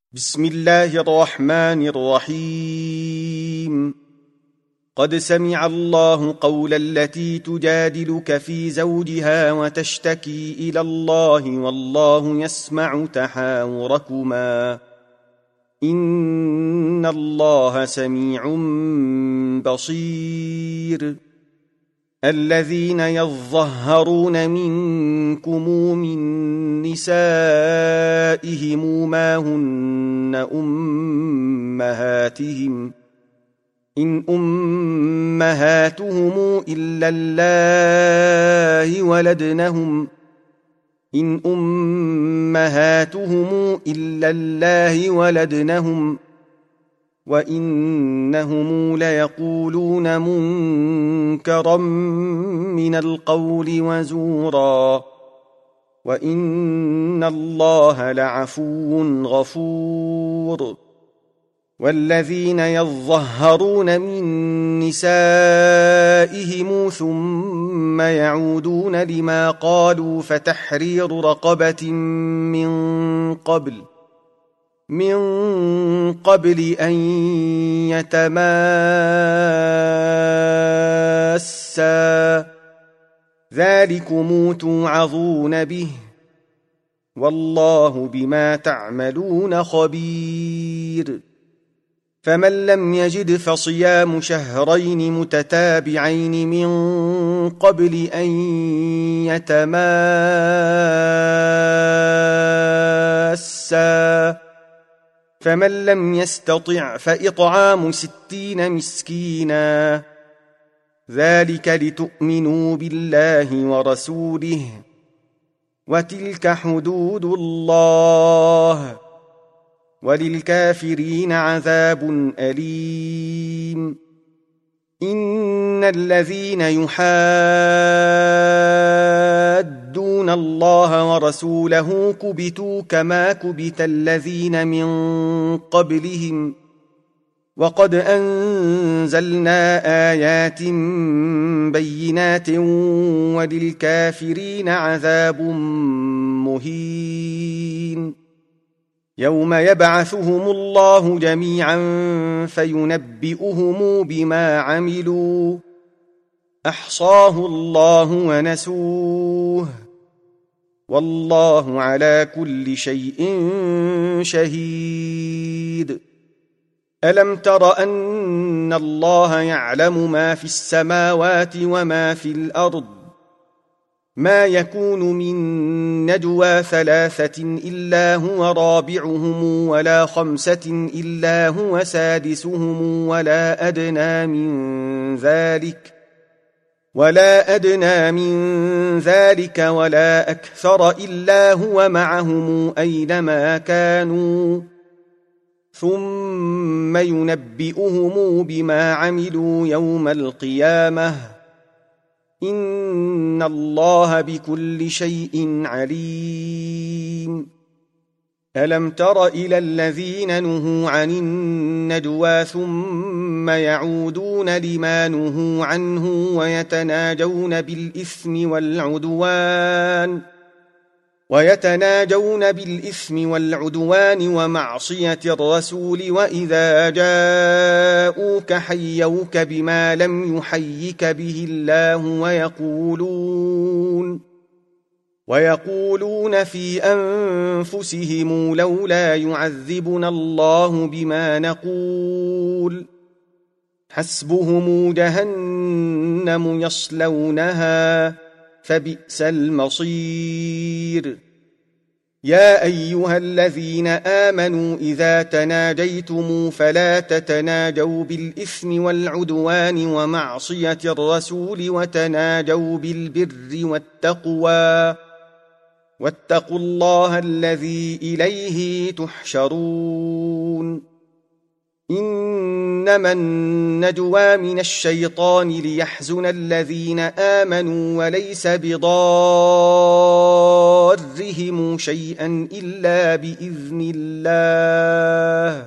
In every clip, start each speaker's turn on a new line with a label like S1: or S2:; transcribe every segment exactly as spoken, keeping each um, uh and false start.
S1: بسم الله الرحمن الرحيم. قد سمع الله قول التي تجادلك في زوجها وتشتكي إلى الله والله يسمع تحاوركما إن الله سميع بصير. الذين يظهرون منكم من نسائهم ما هن أمهاتهم إن أمهاتهم إلا الله ولدنهم إن أمهاتهم إلا الله ولدنهم وإنهم ليقولون منكرا من القول وزورا وإن الله لعفو غفور. والذين يظهرون من نسائهم ثم يعودون لما قالوا فتحرير رقبة من قبل من قبل أن يتماسا ذلكم توعظون به والله بما تعملون خبير. فمن لم يجد فصيام شهرين متتابعين من قبل أن يتماسا فمن لم يستطع فإطعام ستين مسكينا ذلك لتؤمنوا بالله ورسوله وتلك حدود الله وللكافرين عذاب أليم. إن الذين يحادون الله ورسوله كبتوا كما كبت الذين من قبلهم وقد أنزلنا آيات بينات وللكافرين عذاب مهين. يوم يبعثهم الله جميعا فينبئهم بما عملوا أحصاه الله ونسوه والله على كل شيء شهيد. ألم تر أن الله يعلم ما في السماوات وما في الأرض ما يكون من نجوى ثلاثة إلا هو رابعهم ولا خمسة إلا هو سادسهم ولا أدنى من ذلك ولا أدنى من ذلك ولا أكثر إلا هو معهم أينما كانوا ثم ينبئهم بما عملوا يوم القيامة إن الله بكل شيء عليم. ألم تر إلى الذين نهوا عن النجوى ثم يعودون لما نهوا عنه ويتناجون بالإثم والعدوان ويتناجون بالإثم والعدوان ومعصية الرسول وإذا جاءوك حيوك بما لم يحيك به الله ويقولون ويقولون في أنفسهم لولا يعذبنا الله بما نقول حسبهم جهنم يصلونها فبئس المصير. يا أيها الذين آمنوا إذا تناجيتم فلا تتناجوا بالإثم والعدوان ومعصية الرسول وتناجوا بالبر والتقوى واتقوا الله الذي إليه تحشرون. إنما النجوى من الشيطان ليحزن الذين آمنوا وليس بضارهم شيئا إلا بإذن الله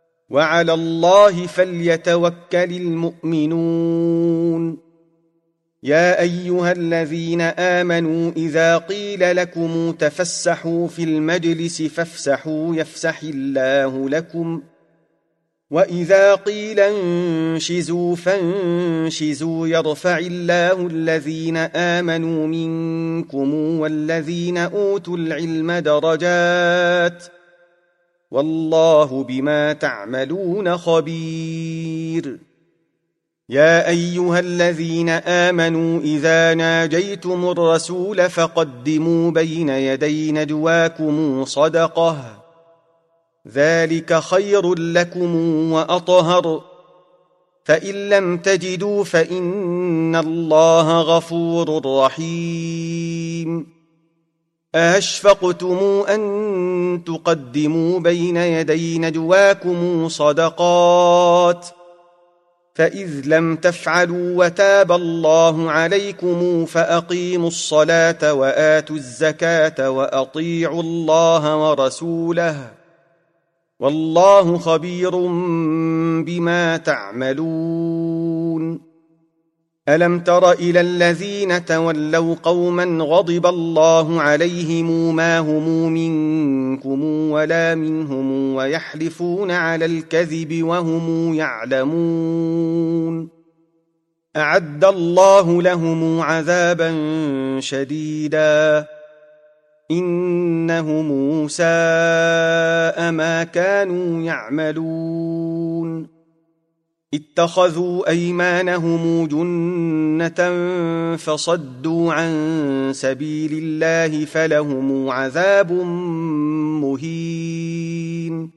S1: وعلى الله فليتوكل المؤمنون. يا أيها الذين آمنوا إذا قيل لكم تفسحوا في المجلس فافسحوا يفسح الله لكم وإذا قيل انشزوا فانشزوا يرفع الله الذين آمنوا منكم والذين أوتوا العلم درجات والله بما تعملون خبير. يا أيها الذين آمنوا إذا ناجيتم الرسول فقدموا بين يدي نجواكم صدقة ذلك خير لكم وأطهر فإن لم تجدوا فإن الله غفور رحيم. أشفقتم أن تقدموا بين يدي نجواكم صدقات فإذ لم تفعلوا وتاب الله عليكم فأقيموا الصلاة وآتوا الزكاة وأطيعوا الله ورسوله والله خبير بما تعملون. ألم تر إلى الذين تولوا قوما غضب الله عليهم ما هم منكم ولا منهم ويحلفون على الكذب وهم يعلمون أعد الله لهم عذابا شديدا إنهم ساء ما كانوا يعملون. اتخذوا أيمانهم جنة فصدوا عن سبيل الله فلهم عذاب مهين.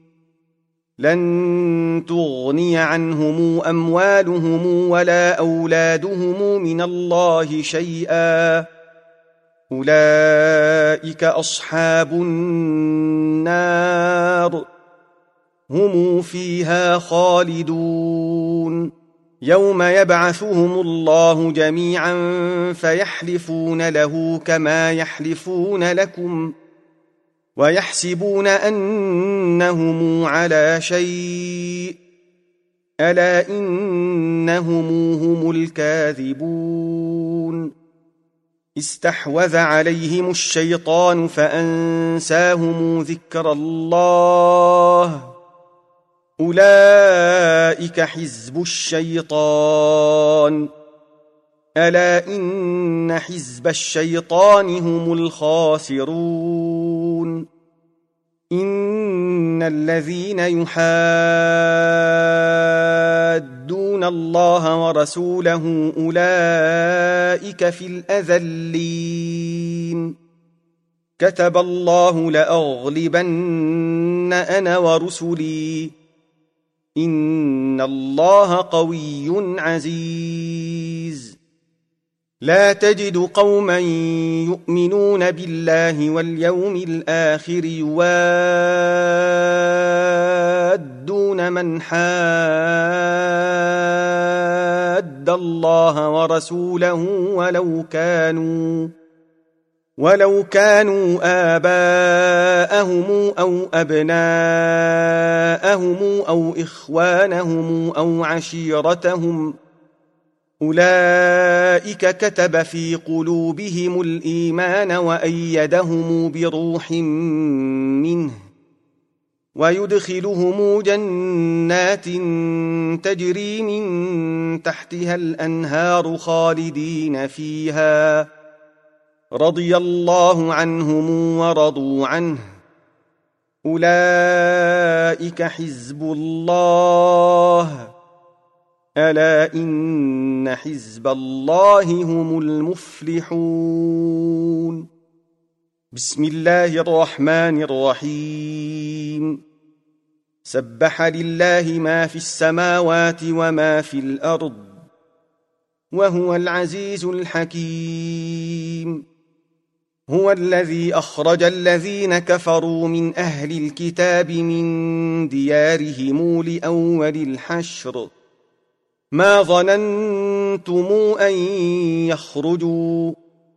S1: لن تغني عنهم أموالهم ولا أولادهم من الله شيئا أولئك أصحاب النار هم فيها خالدون. يوم يبعثهم الله جميعا فيحلفون له كما يحلفون لكم ويحسبون أنهم على شيء ألا إنهم هم الكاذبون. استحوذ عليهم الشيطان فأنساهم ذكر الله أولئك حزب الشيطان ألا إن حزب الشيطان هم الخاسرون. إن الذين يحادون الله ورسوله أولئك في الأذلين. كتب الله لأغلبن أنا ورسلي إن الله قوي عزيز. لا تجد قوما يؤمنون بالله واليوم الآخر يوادون من حاد الله ورسوله ولو كانوا ولو كانوا آباءهم أو أبناءهم أو إخوانهم أو عشيرتهم أولئك كتب في قلوبهم الإيمان وأيدهم بروح منه ويدخلهم جنات تجري من تحتها الأنهار خالدين فيها رضي الله عنهم ورضوا عنه أولئك حزب الله ألا إن حزب الله هم المفلحون. بسم الله الرحمن الرحيم. سبح لله ما في السماوات وما في الأرض وهو العزيز الحكيم. هو الذي أخرج الذين كفروا من أهل الكتاب من ديارهم لأول الحشر ما ظننتم أن يخرجوا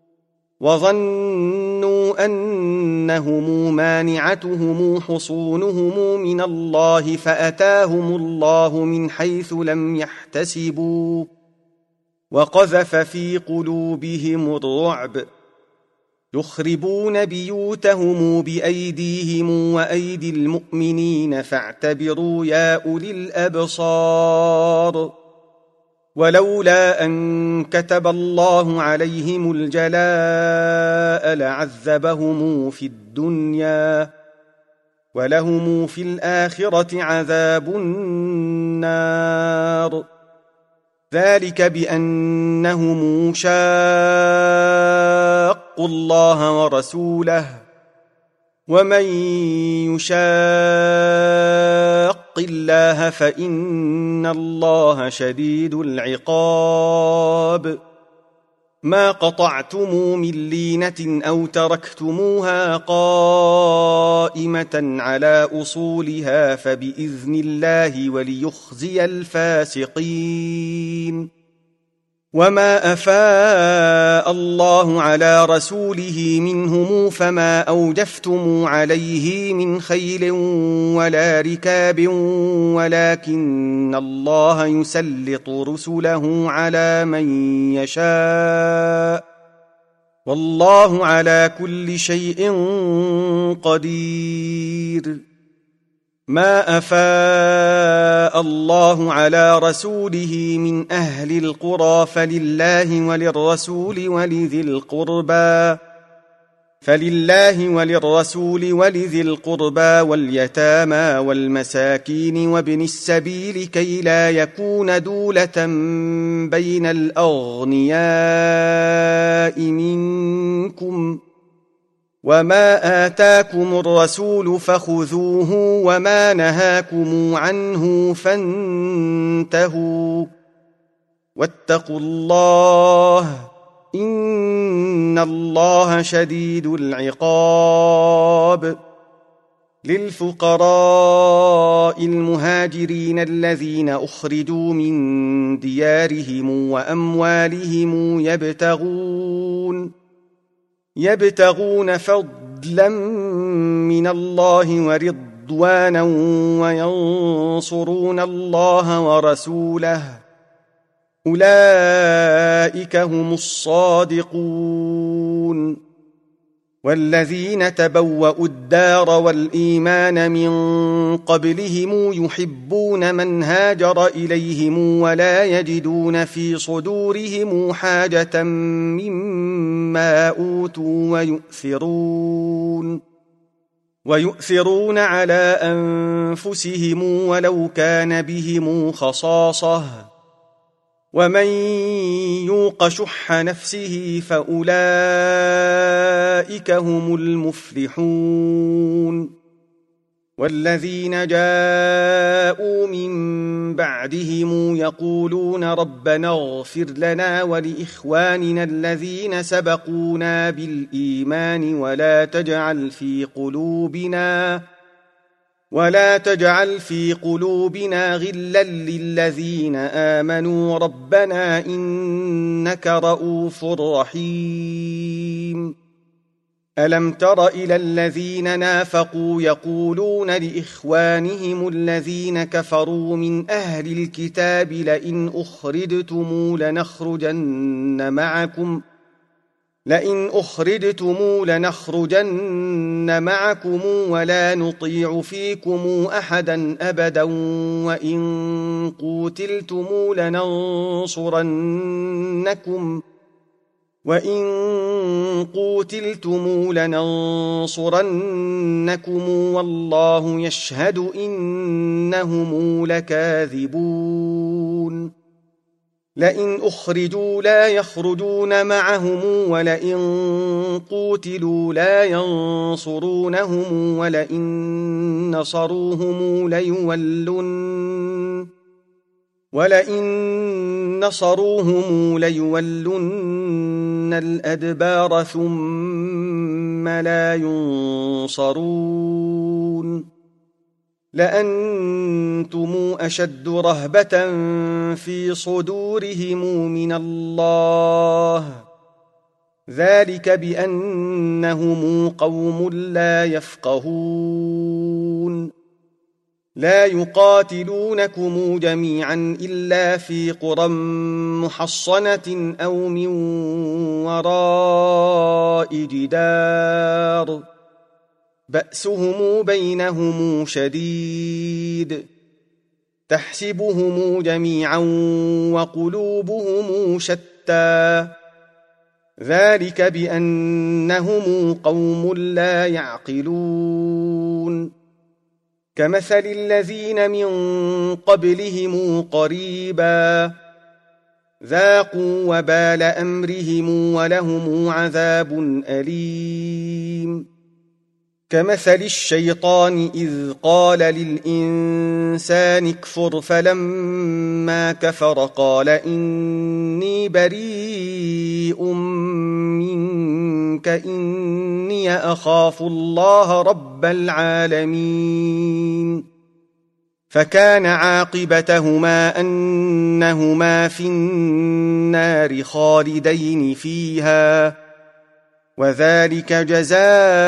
S1: وظنوا أنهم مانعتهم حصونهم من الله فأتاهم الله من حيث لم يحتسبوا وقذف في قلوبهم الرعب يخربون بيوتهم بأيديهم وأيدي المؤمنين فاعتبروا يا أولي الأبصار ولولا أن كتب الله عليهم الجلاء لعذبهم في الدنيا ولهم في الآخرة عذاب النار ذلك بأنهم شاقوا الله ورسوله ومن يشاق الله فإن الله شديد العقاب ما قطعتم من لينة أو تركتموها قائمة على أصولها فبإذن الله وليخزي الفاسقين وما أفاء الله على رسوله منهم فما أوجفتم عليه من خيل ولا ركاب ولكن الله يسلط رسله على من يشاء والله على كل شيء قدير ما أفاء الله على رسوله من أهل القرى فلله وللرسول ولذي القربى فلله وللرسول ولذي القربى واليتامى والمساكين وابن السبيل كي لا يكون دولة بين الأغنياء منكم وما آتاكم الرسول فخذوه وما نهاكم عنه فانتهوا واتقوا الله إن الله شديد العقاب للفقراء المهاجرين الذين أخرجوا من ديارهم وأموالهم يبتغون يبتغون فضلا من الله ورضوانا وينصرون الله ورسوله أولئك هم الصادقون والذين تبوأوا الدار والإيمان من قبلهم يحبون من هاجر إليهم ولا يجدون في صدورهم حاجة مما أوتوا ويؤثرون ويؤثرون على أنفسهم ولو كان بهم خصاصة ومن يوق شح نفسه فأولئك هم المفلحون والذين جاءوا من بعدهم يقولون ربنا اغفر لنا ولإخواننا الذين سبقونا بالإيمان ولا تجعل في قلوبنا ولا تجعل في قلوبنا غلا للذين آمنوا ربنا إنك رؤوف رحيم ألم تر إلى الذين نافقوا يقولون لإخوانهم الذين كفروا من أهل الكتاب لئن أخرجتم لنخرجن معكم لئن أخرجتم لنخرجن معكم ولا نطيع فيكم أحدا أبدا وإن قوتلتم لننصرنكم وإن قوتلتم لننصرنكم والله يشهد إنهم لكاذبون لئن أخرجوا لا يخرجون معهم ولئن قوتلوا لا ينصرونهم ولئن نصروهم ليولن ولئن نصروهم ليولن الأدبار ثم لا ينصرون لأنتم أشد رهبة في صدورهم من الله ذلك بأنهم قوم لا يفقهون لا يقاتلونكم جميعا إلا في قرى محصنة أو من وراء جدار بأسهم بينهم شديد تحسبهم جميعا وقلوبهم شتى ذلك بأنهم قوم لا يعقلون كمثل الذين من قبلهم قريبا ذاقوا وبال أمرهم ولهم عذاب أليم كمثل الشيطان إذ قال للإنسان اكفر فلما كفر قال إني بريء منك إني أخاف الله رب العالمين فكان عاقبتهما أنهما في النار خالدين فيها وذلك جزاء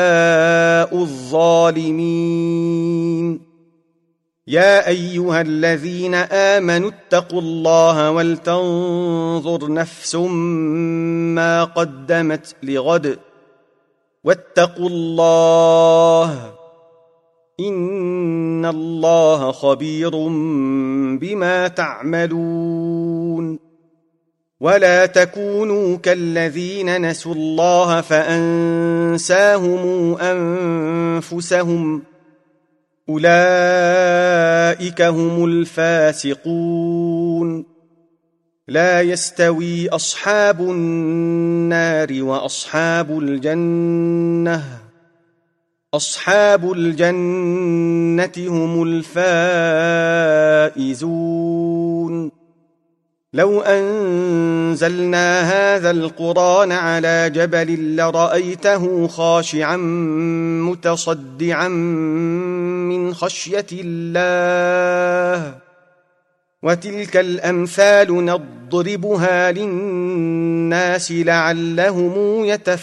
S1: الظالمين يا أيها الذين آمنوا اتقوا الله ولتنظر نفس ما قدمت لغد واتقوا الله إن الله خبير بما تعملون ولا تكونوا كالذين نسوا الله فأنساهم أنفسهم أولئك هم الفاسقون لا يستوي أصحاب النار وأصحاب الجنة أصحاب الجنة هم الفائزون لو أنزلنا هذا القرآن على جبل لرأيته خاشعا متصدعا من خشية الله وتلك الأمثال نضربها للناس لعلهم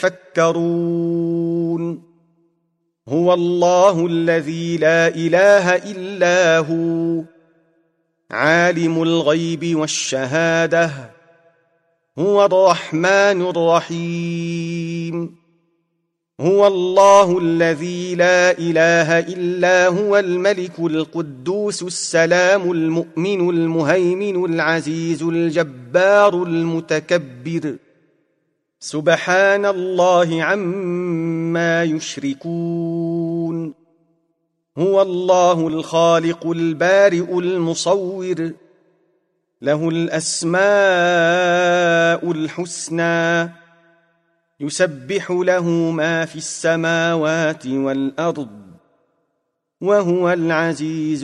S1: يتفكرون هو الله الذي لا إله إلا هو عالم الغيب والشهادة هو الرحمن الرحيم هو الله الذي لا إله إلا هو الملك القدوس السلام المؤمن المهيمن العزيز الجبار المتكبر سبحان الله عما يشركون هو الله الخالق البارئ المصور له الأسماء الحسنى يسبح له ما في السماوات والأرض وهو العزيز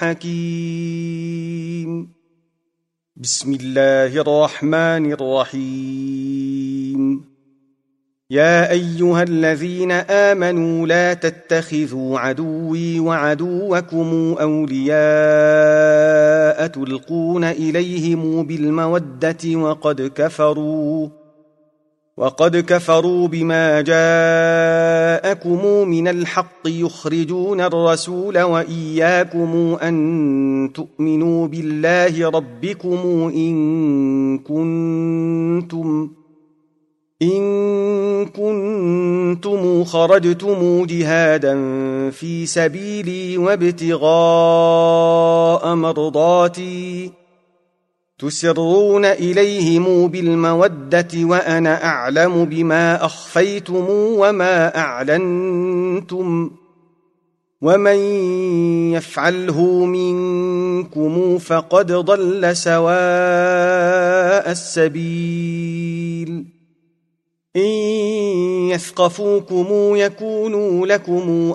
S1: الحكيم بسم الله الرحمن الرحيم يا أيها الذين آمنوا لا تتخذوا عدوي وعدوكم أولياء تلقون إليهم بالمودة وقد كفروا وقد كفروا بما جاءكم من الحق يخرجون الرسول وإياكم أن تؤمنوا بالله ربكم إن كنتم إن كنتم خرجتم جهادا في سبيلي وابتغاء مرضاتي تسرون إليهم بالمودة وأنا أعلم بما أخفيتم وما أعلنتم ومن يفعله منكم فقد ضل سواء السبيل إن يثقفوكم يكونوا لكم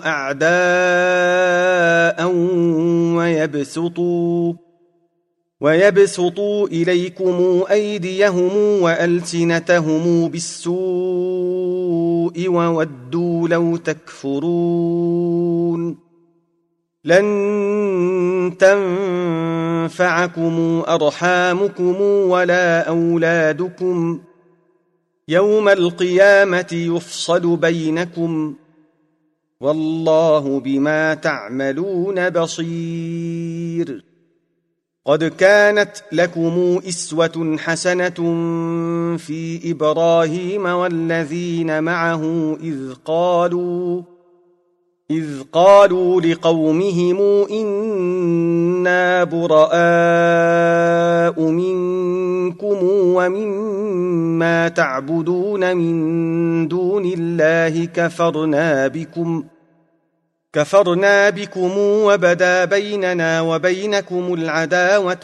S1: أعداء ويبسطوا ويبسطوا إليكم أيديهم وألسنتهم بالسوء وودوا لو تكفرون لن تنفعكم أرحامكم ولا أولادكم يوم القيامة يفصل بينكم والله بما تعملون بصير. قد كانت لكم إسوة حسنة في إبراهيم والذين معه إذ قالوا إذ قالوا لقومهم إنا براء منكم ومما تعبدون من دون الله كفرنا بكم كفرنا بكم وبدا بيننا وبينكم العداوة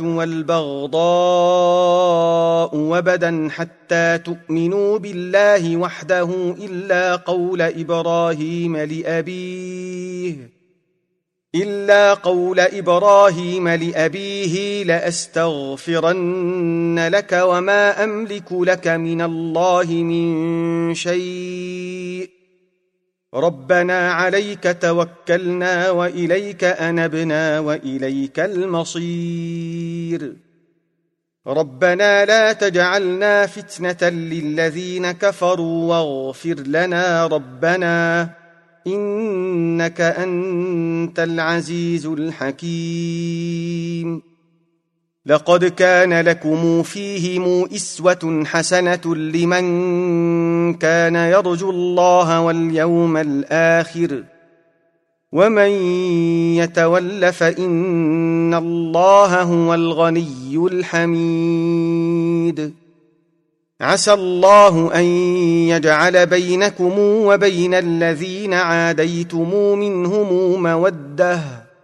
S1: والبغضاء وبدا حتى تؤمنوا بالله وحده إلا قول إبراهيم لأبيه إلا قول إبراهيم لأبيه لأستغفرن لك وما أملك لك من الله من شيء ربنا عليك توكلنا وإليك أنبنا وإليك المصير. ربنا لا تجعلنا فتنة للذين كفروا واغفر لنا ربنا إنك أنت العزيز الحكيم. لقد كان لكم فيهم إسوة حسنة لمن كان يرجو الله واليوم الآخر ومن يتول فإن الله هو الغني الحميد. عسى الله أن يجعل بينكم وبين الذين عاديتم منهم مودة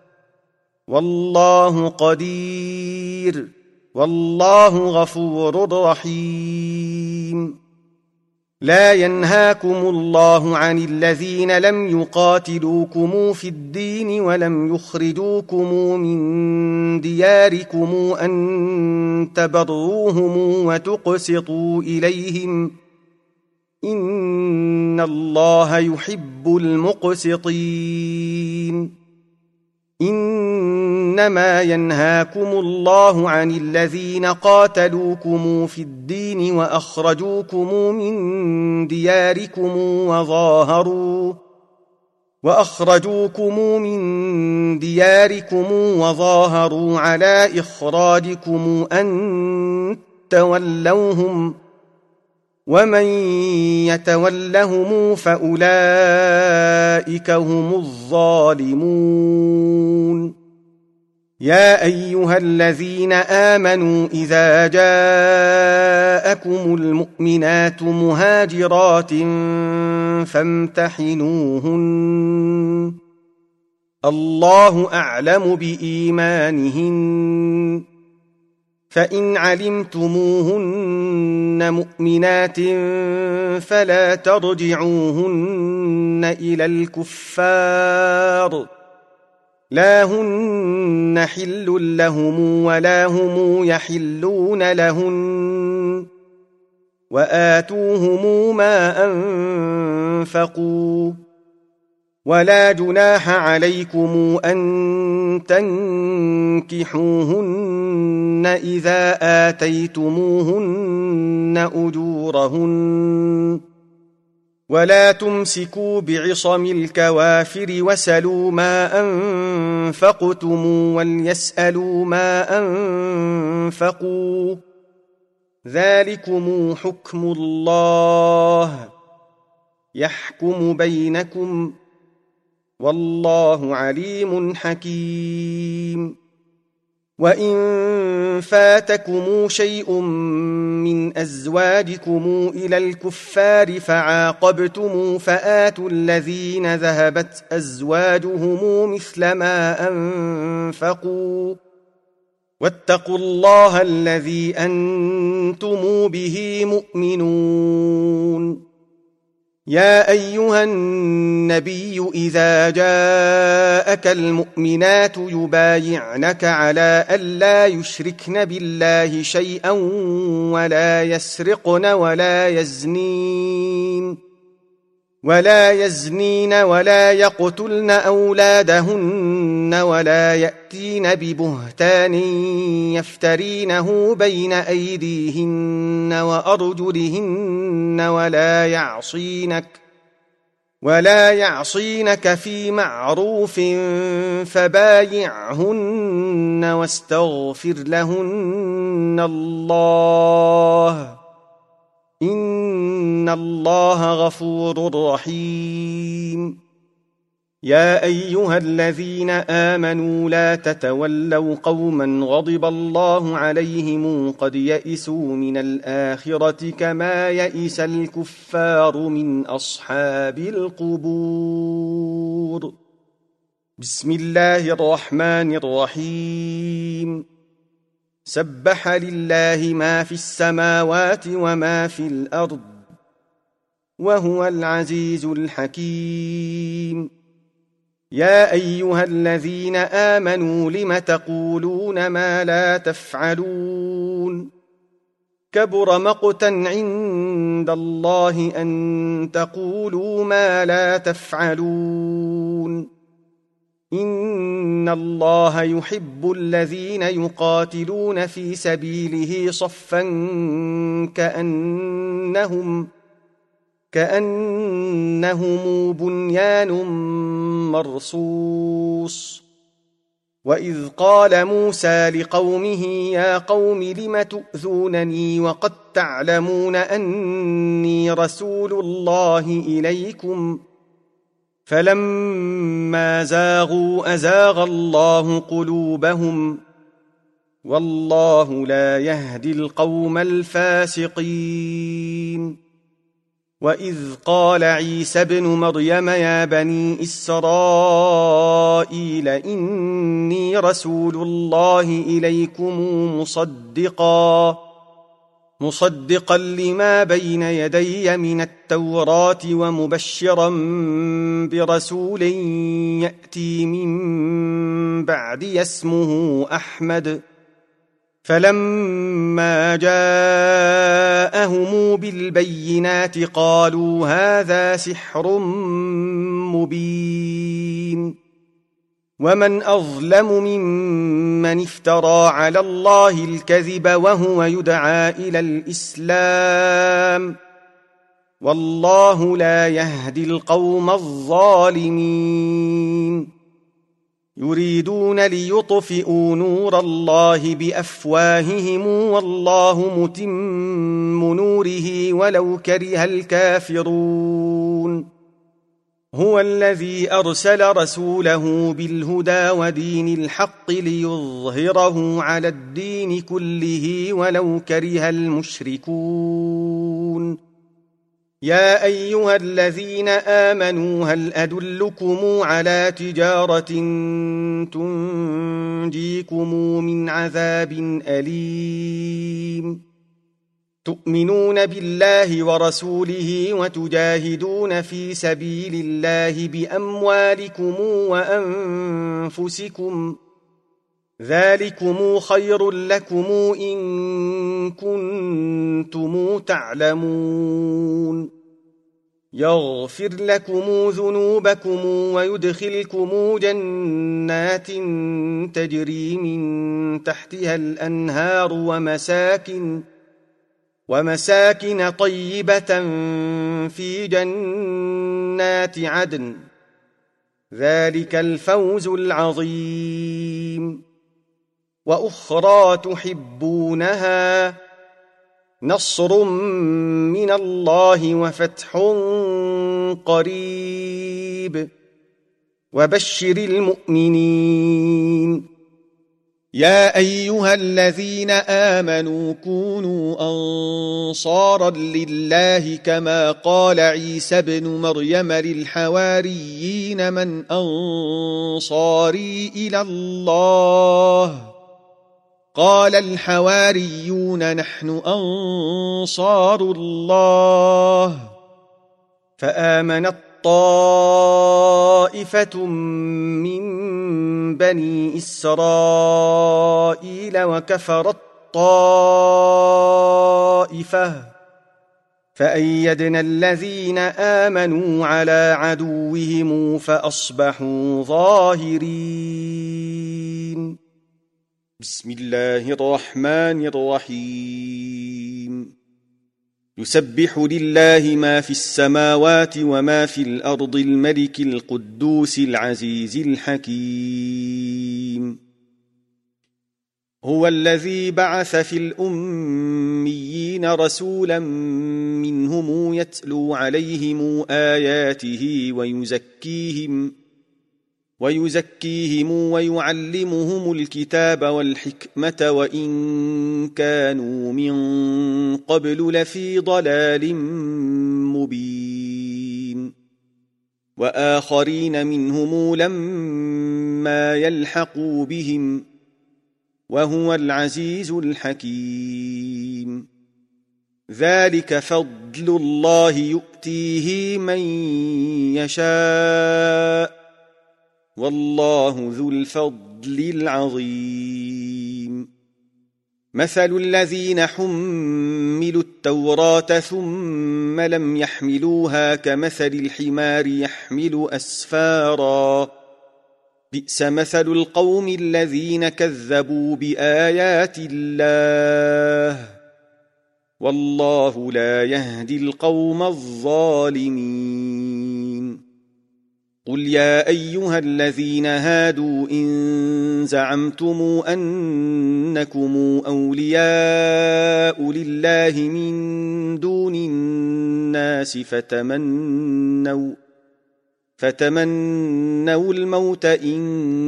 S1: والله قدير والله غفور رحيم. لا ينهاكم الله عن الذين لم يقاتلوكم في الدين ولم يخرجوكم من دياركم أن تبروهم وتقسطوا إليهم إن الله يحب المقسطين. إنما ينهاكم الله عن الذين قاتلوكم في الدين وأخرجوكم من دياركم وظاهروا وأخرجوكم من دياركم وظاهروا على إخراجكم أن تولوهم ومن يتولهم فأولئك هم الظالمون. يا أيها الذين آمنوا إذا جاءكم المؤمنات مهاجرات فامتحنوهن الله أعلم بإيمانهن فإن علمتموهن مؤمنات فلا ترجعوهن إلى الكفار لا هن حل لهم ولا هم يحلون لهن وآتوهم ما أنفقوا ولا جناح عليكم أن تنكحوهن إذا آتيتموهن أجورهن ولا تمسكوا بعصم الكوافر وسلوا ما أنفقتم وليسألوا ما أنفقوا ذلكم حكم الله يحكم بينكم والله عليم حكيم. وإن فاتكم شيء من أزواجكم إلى الكفار فعاقبتم فآتوا الذين ذهبت أزواجهم مثل ما أنفقوا واتقوا الله الذي أنتم به مؤمنون. يا أيها النبي إذا جاءك المؤمنات يبايعنك على ألا يشركن بالله شيئا ولا يسرقن ولا يزنين ولا يزنين ولا يقتلن أولادهن ولا يأتين ببهتان يفترينه بين أيديهن وأرجلهن ولا يعصينك ولا يعصينك في معروف فبايعهن واستغفر لهن الله إن الله غفور رحيم. يا أيها الذين آمنوا لا تتولوا قوما غضب الله عليهم قد يئسوا من الآخرة كما يئس الكفار من أصحاب القبور. بسم الله الرحمن الرحيم. سبح لله ما في السماوات وما في الأرض وهو العزيز الحكيم. يا أيها الذين آمنوا لم تقولون ما لا تفعلون كبر مقتا عند الله أن تقولوا ما لا تفعلون إن الله يحب الذين يقاتلون في سبيله صفا كأنهم كأنهم بنيان مرصوص. وإذ قال موسى لقومه يا قوم لم تؤذونني وقد تعلمون أني رسول الله إليكم فلما زاغوا أزاغ الله قلوبهم والله لا يهدي القوم الفاسقين. وإذ قال عيسى ابن مريم يا بني إسرائيل إني رسول الله إليكم مصدقا مصدقا لما بين يدي من التوراة ومبشرا برسول يأتي من بعدي اسمه أحمد فلما جاءهم بالبينات قالوا هذا سحر مبين. ومن أظلم ممن افترى على الله الكذب وهو يدعى إلى الإسلام والله لا يهدي القوم الظالمين. يريدون ليطفئوا نور الله بأفواههم والله متم نوره ولو كره الكافرون. هو الذي أرسل رسوله بالهدى ودين الحق ليظهره على الدين كله ولو كره المشركون. يا أيها الذين آمنوا هل أدلكم على تجارة تنجيكم من عذاب أليم تؤمنون بالله ورسوله وتجاهدون في سبيل الله بأموالكم وأنفسكم ذلكم خير لكم إن كنتم تعلمون. يغفر لكم ذنوبكم ويدخلكم جنات تجري من تحتها الأنهار ومساكن ومساكن طيبة في جنات عدن ذلك الفوز العظيم. وأخرى تحبونها نصر من الله وفتح قريب وبشر المؤمنين. يا أيها الذين آمنوا كونوا أنصارا لله كما قال عيسى ابن مريم للحواريين من أنصاري إلى الله قال الحواريون نحن أنصار الله فآمنت طائفة من بني إسرائيل وكفرت طائفة فأيدنا الذين آمنوا على عدوهم فأصبحوا ظاهرين. بسم الله الرحمن الرحيم. يسبح لله ما في السماوات وما في الأرض الملك القدوس العزيز الحكيم. هو الذي بعث في الأميين رسولا منهم يتلو عليهم آياته ويزكيهم ويزكيهم ويعلمهم الكتاب والحكمة وإن كانوا من قبل لفي ضلال مبين. وآخرين منهم لما يلحقوا بهم وهو العزيز الحكيم. ذلك فضل الله يؤتيه من يشاء والله ذو الفضل العظيم. مثل الذين حملوا التوراة ثم لم يحملوها كمثل الحمار يحمل أسفارا بئس مثل القوم الذين كذبوا بآيات الله والله لا يهدي القوم الظالمين. قل يا أيها الذين هادوا إن زعمتم أنكم أولياء لله من دون الناس فتمنوا فتمنوا الموت إن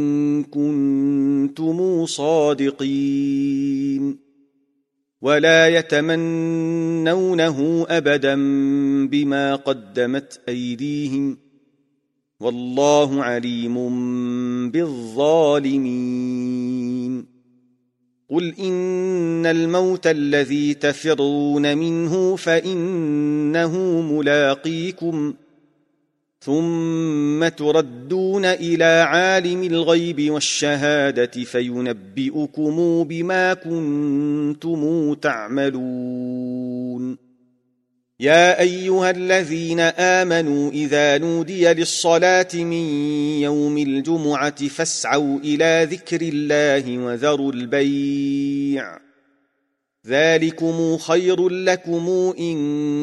S1: كنتم صادقين ولا يتمنونه أبدا بما قدمت أيديهم والله عليم بالظالمين. قل إن الموت الذي تفرون منه فإنه ملاقيكم ثم تردون إلى عالم الغيب والشهادة فينبئكم بما كنتم تعملون. يا أيها الذين آمنوا إذا نودي للصلاة من يوم الجمعة فاسعوا إلى ذكر الله وذروا البيع ذلكم خير لكم إن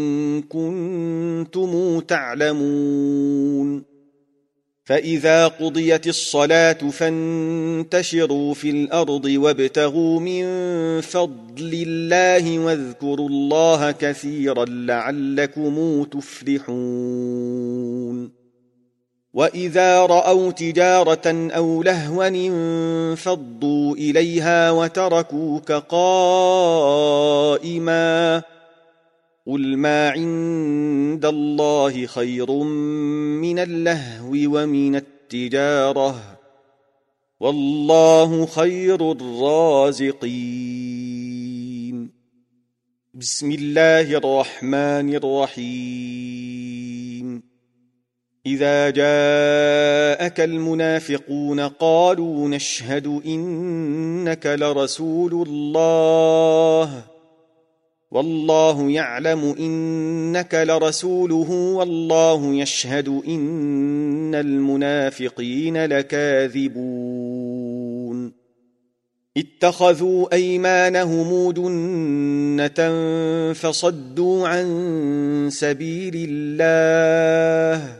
S1: كنتم تعلمون. فإذا قضيت الصلاة فانتشروا في الأرض وابتغوا من فضل الله واذكروا الله كثيرا لعلكم تفلحون. وإذا رأوا تجارة أو لهوا انفضوا إليها وتركوك قائما قل ما عند الله خير من اللهو ومن التجارة والله خير الرازقين. بسم الله الرحمن الرحيم. إذا جاءك المنافقون قالوا نشهد إنك لرسول الله والله يعلم إنك لرسوله والله يشهد إن المنافقين لكاذبون. اتخذوا أيمانهم جنة فصدوا عن سبيل الله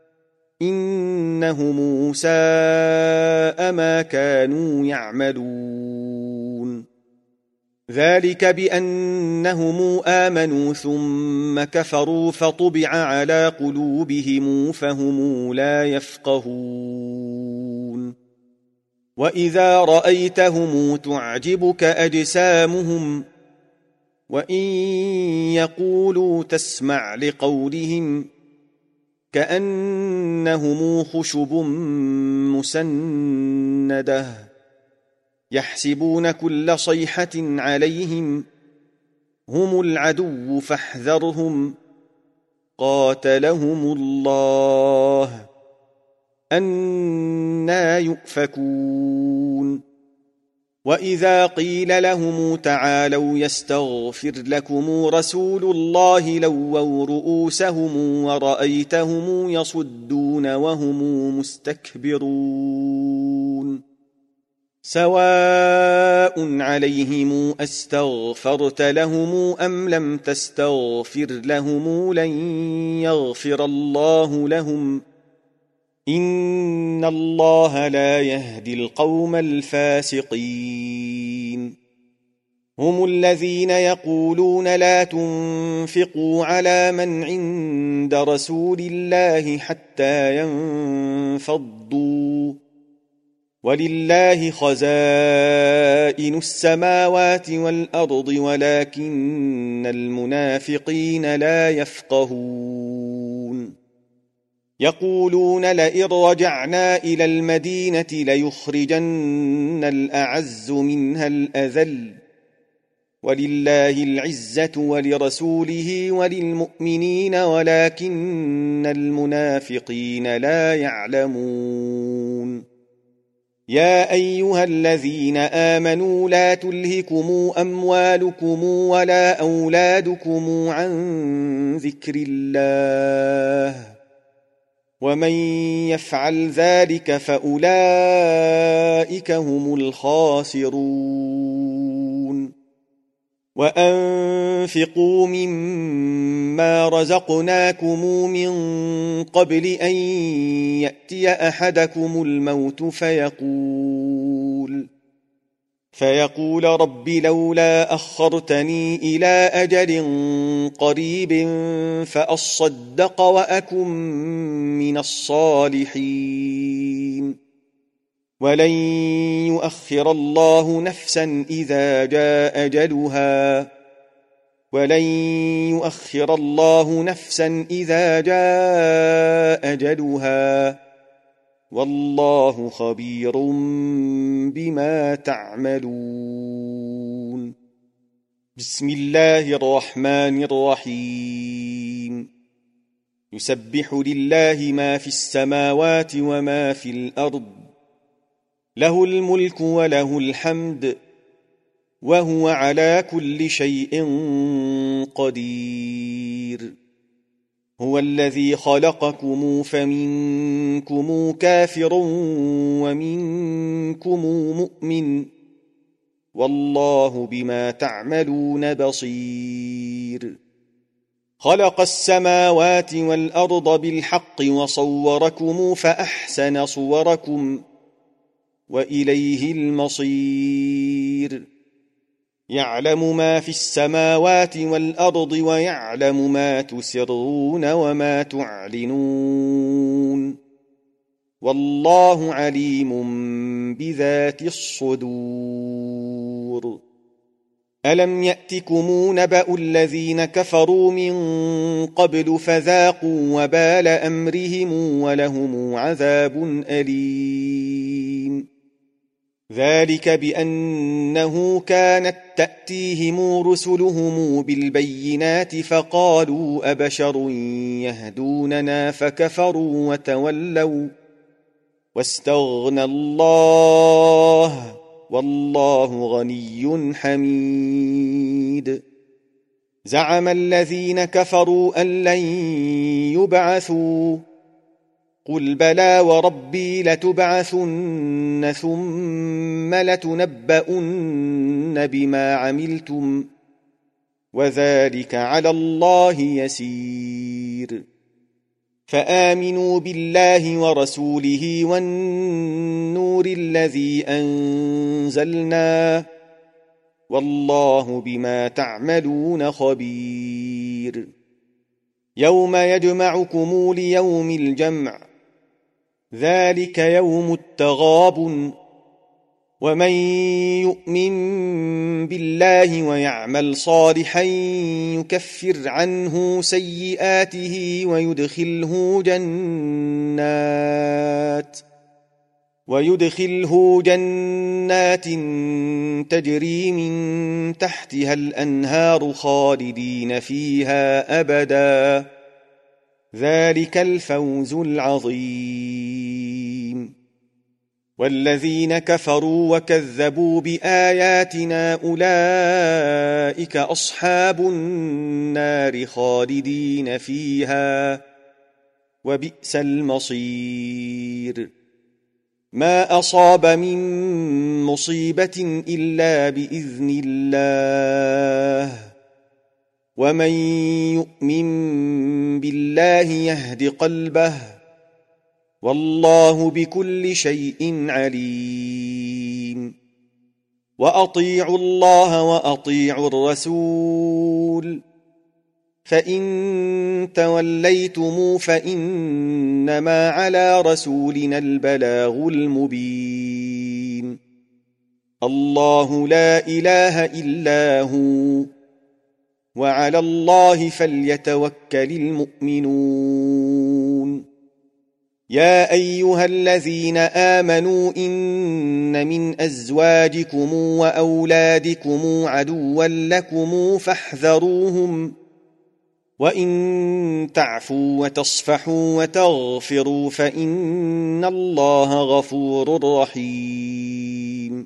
S1: إنهم ساء ما كانوا يعملون. ذلك بأنهم آمنوا ثم كفروا فطبع على قلوبهم فهم لا يفقهون. وإذا رأيتهم تعجبك أجسامهم وإن يقولوا تسمع لقولهم كأنهم خشب مسندة يحسبون كل صيحة عليهم هم العدو فاحذرهم قاتلهم الله أنى يؤفكون. وإذا قيل لهم تعالوا يستغفر لكم رسول الله لووا رؤوسهم ورأيتهم يصدون وهم مستكبرون. سواء عليهم أستغفرت لهم أم لم تستغفر لهم لن يغفر الله لهم إن الله لا يهدي القوم الفاسقين هم الذين يقولون لا تنفقوا على من عند رسول الله حتى ينفضوا ولله خزائن السماوات والأرض ولكن المنافقين لا يفقهون يقولون لئن رجعنا إلى المدينة ليخرجن الأعز منها الأذل ولله العزة ولرسوله وللمؤمنين ولكن المنافقين لا يعلمون يا أيها الذين آمنوا لا تلهكم أموالكم ولا أولادكم عن ذكر الله ومن يفعل ذلك فأولئك هم الخاسرون وأنفقوا مما رزقناكم من قبل أن يأتي أحدكم الموت فيقول فيقول رب لولا أخرتني إلى أجل قريب فأصدق وأكن من الصالحين ولن يؤخر الله نفسا إذا جاء أجلها ولن يؤخر الله نفسا إذا جاء أجلها والله خبير بما تعملون بسم الله الرحمن الرحيم يسبح لله ما في السماوات وما في الأرض له الملك وله الحمد وهو على كل شيء قدير هو الذي خلقكم فمنكم كافر ومنكم مؤمن والله بما تعملون بصير خلق السماوات والأرض بالحق وصوركم فأحسن صوركم وإليه المصير يعلم ما في السماوات والأرض ويعلم ما تسرون وما تعلنون والله عليم بذات الصدور ألم يأتكم نبأ الذين كفروا من قبل فذاقوا وبال أمرهم ولهم عذاب أليم ذلك بأنه كانت تأتيهم رسلهم بالبينات فقالوا أبشر يهدوننا فكفروا وتولوا واستغنى الله والله غني حميد زعم الذين كفروا أن لن يبعثوا قل بلى وربي لتبعثن ثم لتنبؤن بما عملتم وذلك على الله يسير فآمنوا بالله ورسوله والنور الذي أنزلنا والله بما تعملون خبير يوم يجمعكم ليوم الجمع ذلك يوم التغابن ومن يؤمن بالله ويعمل صالحا يكفر عنه سيئاته ويدخله جنات ويدخله جنات تجري من تحتها الأنهار خالدين فيها أبدا ذلك الفوز العظيم والذين كفروا وكذبوا بآياتنا أولئك أصحاب النار خالدين فيها وبئس المصير ما أصاب من مصيبة إلا بإذن الله ومن يؤمن بالله يهد قلبه والله بكل شيء عليم وأطيعوا الله وأطيعوا الرسول فإن توليتم فإنما على رسولنا البلاغ المبين الله لا إله إلا هو وعلى الله فليتوكل المؤمنون يا أيها الذين آمنوا إن من أزواجكم وأولادكم عدوا لكم فاحذروهم وإن تعفوا وتصفحوا وتغفروا فإن الله غفور رحيم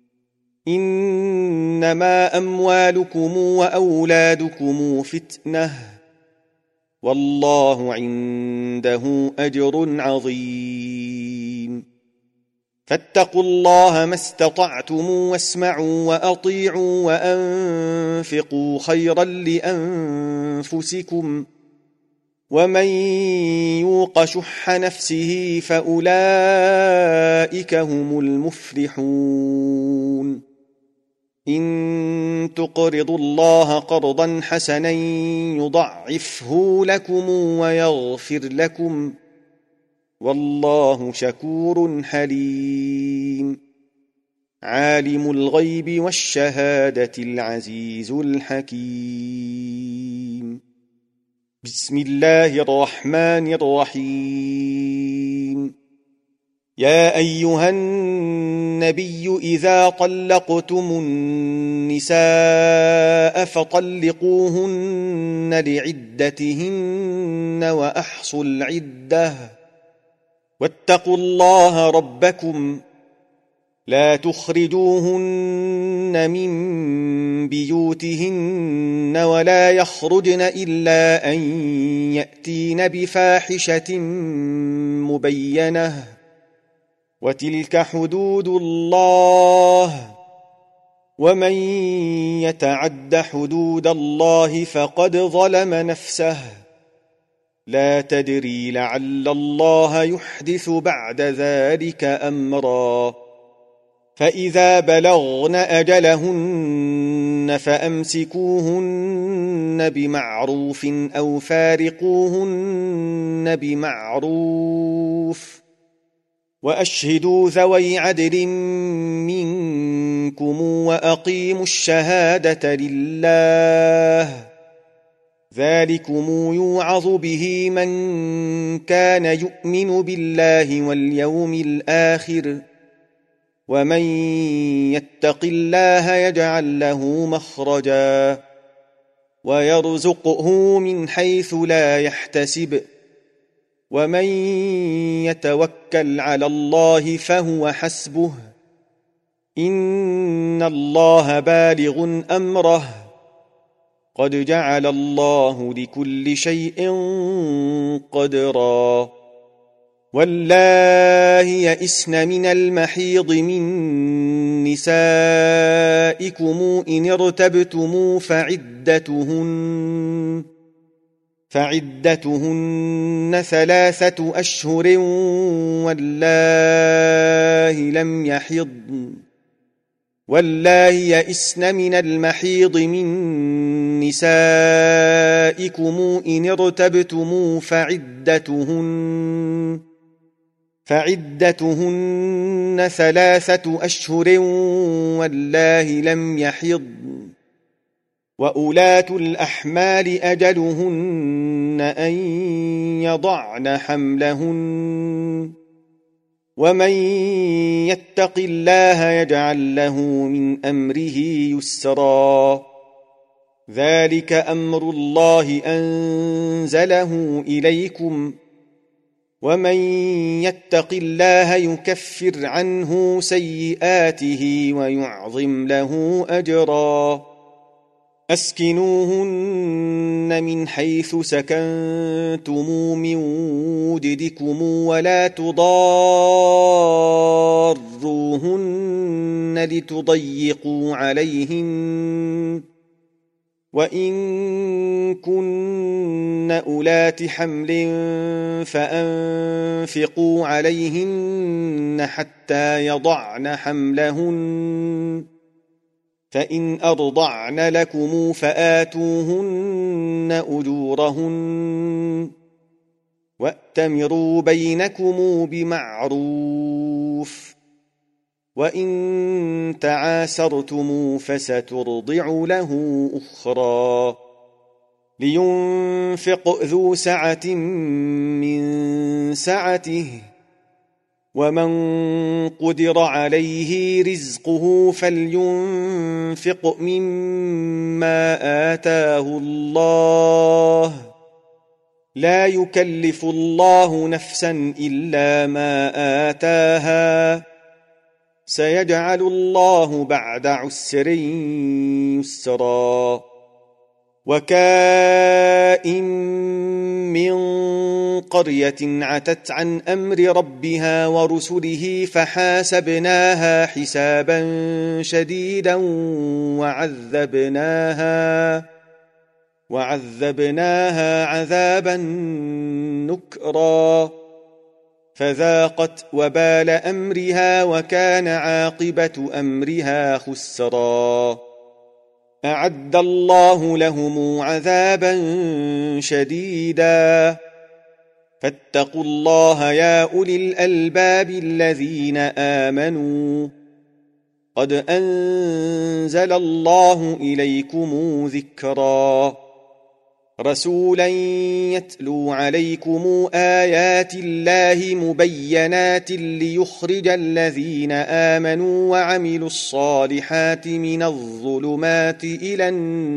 S1: إنما أموالكم وأولادكم فتنة والله عنده أجر عظيم فاتقوا الله ما استطعتم واسمعوا وأطيعوا وأنفقوا خيرا لأنفسكم ومن يوق شح نفسه فأولئك هم المفلحون إن تقرضوا الله قرضا حسنا يضعفه لكم ويغفر لكم والله شكور حليم عالم الغيب والشهادة العزيز الحكيم بسم الله الرحمن الرحيم يا أيها النبي إذا طلقتم النساء فطلقوهن لعدتهن وأحصوا العدة واتقوا الله ربكم لا تخرجوهن من بيوتهن ولا يخرجن إلا أن يأتين بفاحشة مبينة وتلك حدود الله ومن يتعد حدود الله فقد ظلم نفسه لا تدري لعل الله يحدث بعد ذلك أمرا فإذا بلغن أجلهن فأمسكوهن بمعروف أو فارقوهن بمعروف وأشهدوا ذوي عدل منكم وأقيموا الشهادة لله ذلكم يوعظ به من كان يؤمن بالله واليوم الآخر ومن يتق الله يجعل له مخرجا ويرزقه من حيث لا يحتسب ومن يتوكل على الله فهو حسبه إن الله بالغ أمره قد جعل الله لكل شيء قدرا واللائي يئسن من المحيض من نسائكم إن ارتبتم فعدتهن فعدتهن ثلاثة أشهر واللائي لم يحضن واللائي يئسن من المحيض من نسائكم إن ارتبتم فعدتهن فعدتهن ثلاثة أشهر واللائي لم يحضن وأولاة الأحمال أجلهن أن يضعن حملهن ومن يتق الله يجعل له من أمره يسرا ذلك أمر الله أنزله إليكم ومن يتق الله يكفر عنه سيئاته ويعظم له أجرا أسكنوهن من حيث سكنتم من وجدكم ولا تضاروهن لتضيقوا عليهن وإن كن أولات حمل فأنفقوا عليهن حتى يضعن حملهن فإن أرضعن لكم فآتوهن أجورهن وأتمروا بينكم بمعروف وإن تعاسرتم فسترضع له أخرى لينفق ذو سعة من سعته ومن قدر عليه رزقه فلينفق مما آتاه الله لا يكلف الله نفسا إلا ما آتاها سيجعل الله بعد عسر يسرا وكائن من قرية عتت عن أمر ربها ورسله فحاسبناها حسابا شديدا وعذبناها وعذبناها عذابا نكرا فذاقت وبال أمرها وكان عاقبة أمرها خسرا أعد الله لهم عذابا شديدا فاتقوا الله يا أولي الألباب الذين آمنوا قد أنزل الله إليكم ذكرا رسولا يتلو عليكم آيات الله مبينات ليخرج الذين آمنوا وعملوا الصالحات من الظلمات إلى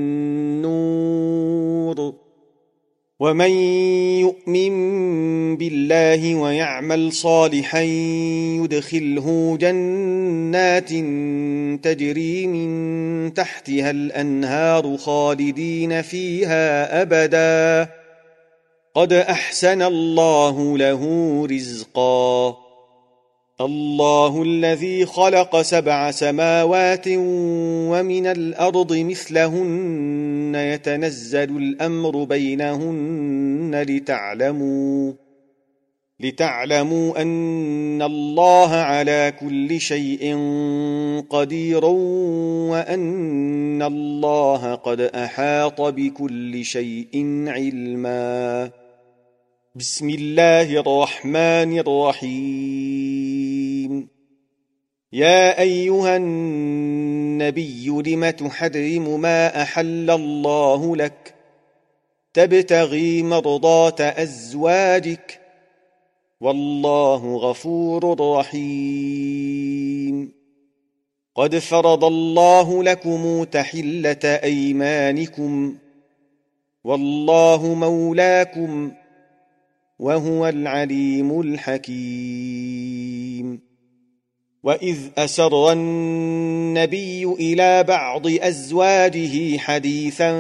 S1: النور ومن يؤمن بالله ويعمل صالحا يدخله جنات تجري من تحتها الأنهار خالدين فيها أبدا قد أحسن الله له رزقا الله الذي خلق سبع سماوات ومن الأرض مثلهن يتنزل الأمر بينهن لتعلموا لتعلموا أن الله على كل شيء قدير وأن الله قد أحاط بكل شيء علما بسم الله الرحمن الرحيم يا أيها النبي لم تحرم ما أحل الله لك تبتغي مرضات أزواجك والله غفور رحيم قد فرض الله لكم تحلة أيمانكم والله مولاكم وهو العليم الحكيم وإذ أسر النبي إلى بعض أزواجه حديثا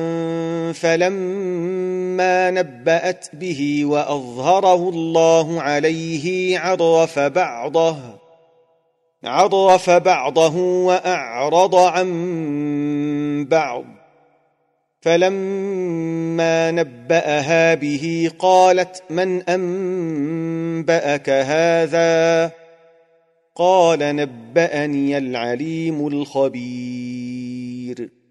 S1: فلما نبأت به وأظهره الله عليه عرف بعضه عرف بعضه وأعرض عن بعض فلما نبأها به قالت من أنبأك هذا قال نبأني العليم الخبير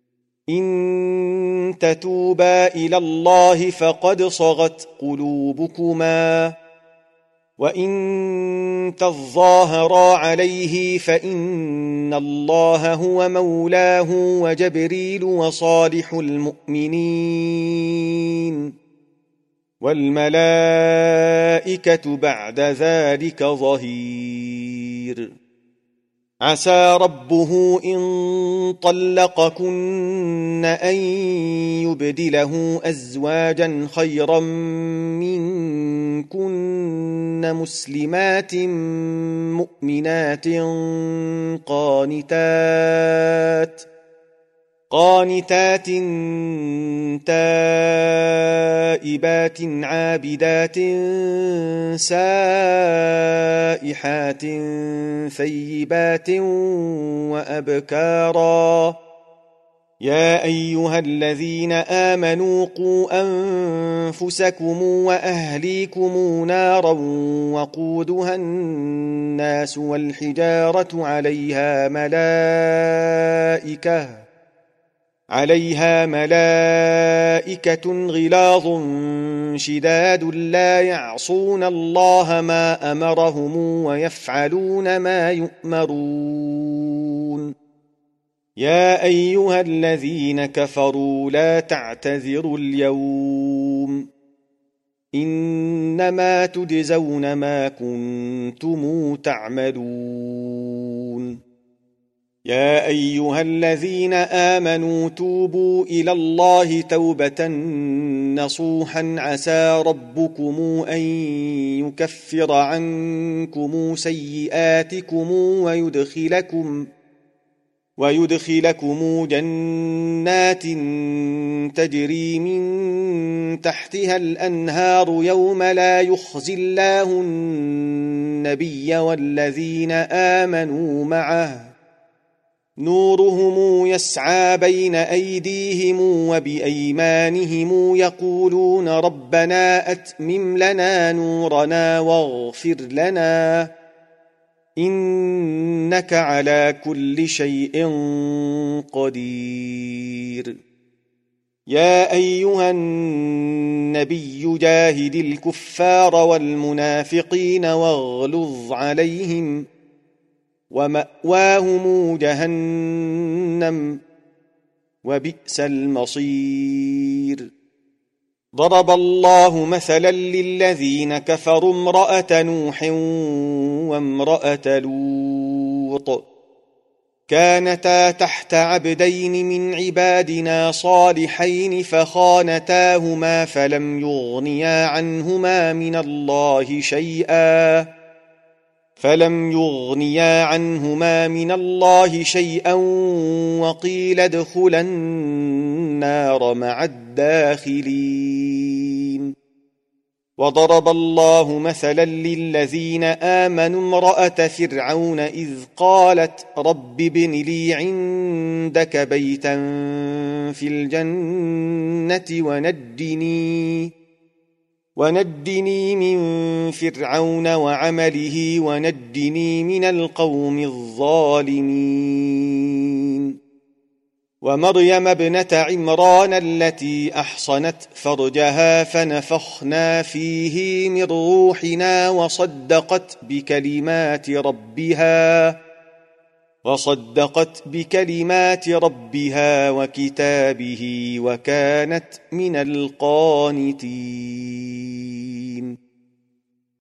S1: إن تتوبا إلى الله فقد صغت قلوبكما وإن تظاهرا عليه فإن الله هو مولاه وجبريل وصالح المؤمنين والملائكة بعد ذلك ظهير عسى ربه إن طلقكن أن يبدله أزواجا خيرا منكن مسلمات مؤمنات قانتات قانتات تائبات عابدات سائحات ثيبات وأبكارا يا أيها الذين آمنوا قوا أنفسكم وأهليكم نارا وقودها الناس والحجارة عليها ملائكة عليها ملائكة غلاظ شداد لا يعصون الله ما أمرهم ويفعلون ما يؤمرون يا أيها الذين كفروا لا تعتذروا اليوم إنما تجزون ما كنتم تعملون يا أيها الذين آمنوا توبوا إلى الله توبة نصوحا عسى ربكم أن يكفر عنكم سيئاتكم ويدخلكم ويدخلكم جنات تجري من تحتها الأنهار يوم لا يخزي الله النبي والذين آمنوا معه نورهم يسعى بين أيديهم وبأيمانهم يقولون ربنا أتمم لنا نورنا واغفر لنا إنك على كل شيء قدير يا أيها النبي جاهد الكفار والمنافقين واغلظ عليهم ومأواهم جهنم وبئس المصير ضرب الله مثلا للذين كفروا امرأة نوح وامرأة لوط كانتا تحت عبدين من عبادنا صالحين فخانتاهما فلم يغنيا عنهما من الله شيئا فلم يغنيا عنهما من الله شيئا وقيل ادخلا النار مع الداخلين وضرب الله مثلا للذين آمنوا امرأة فرعون إذ قالت رب ابن لي عندك بيتا في الجنة ونجني ونجني من فرعون وعمله ونجني من القوم الظالمين ومريم ابنة عمران التي أحصنت فرجها فنفخنا فيه من روحنا وصدقت بكلمات ربها وصدقت بكلمات ربها وكتابه وكانت من القانتين